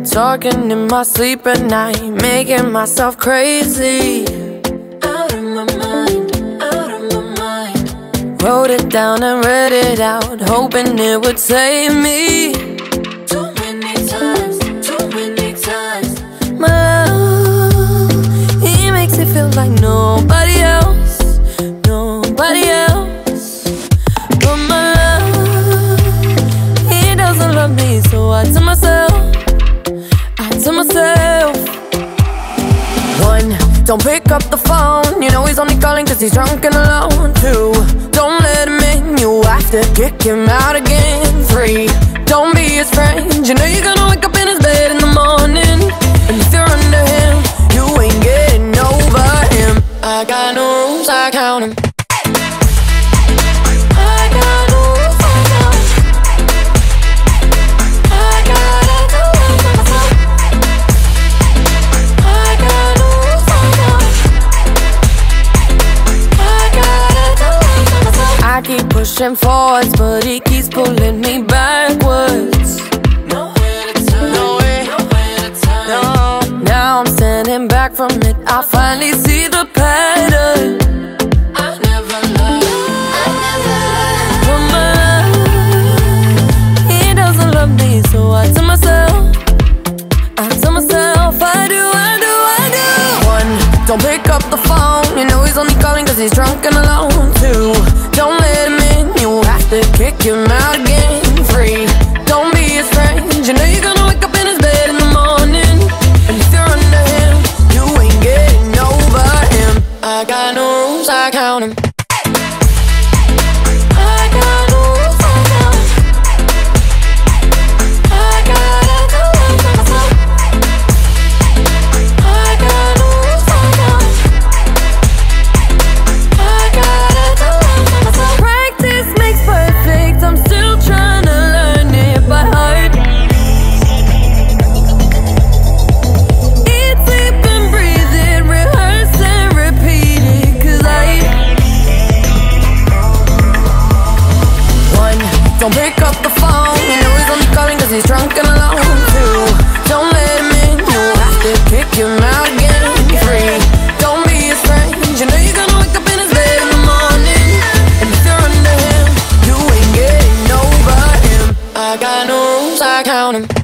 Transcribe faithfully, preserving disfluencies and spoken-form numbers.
Talking in my sleep at night, making myself crazy. Out of my mind, out of my mind. Wrote it down and read it out, hoping it would save me. Too many times, too many times. My love, he makes it feel like nobody else, nobody else. But my love, he doesn't love me, so I tell myself, to myself. One, don't pick up the phone, you know he's only calling cause he's drunk and alone. Two, don't let him in, you have to kick him out again. Three, don't be his friend, you know you're gonna wake up in his bed in the morning. And if you're under him, you ain't getting over him. I got no rules, I count him. Pushing forwards, but he keeps pulling me backwards. Nowhere to turn, nowhere, nowhere to turn. No, now I'm standing back from it. I finally see the pattern. I never loved, I never loved. But my love, he doesn't love me, so I tell myself, I tell myself, I do, I do, I do. One, don't pick up the phone, you know he's only calling cause he's drunk and alone. Two, don't let him in, you have to kick him out again. Three, don't be his friend, you know you're gonna wake up in his bed in the morning. And if you're under him, you ain't getting over him. I got no rules, I count him. Don't pick up the phone, you know he's only calling cause he's drunk and alone. Two, don't let him in, you have to kick him out again. Three, don't be his friend, you know you're gonna wake up in his bed in the morning. And if you're under him, you ain't getting over him. I got no rules, I count him.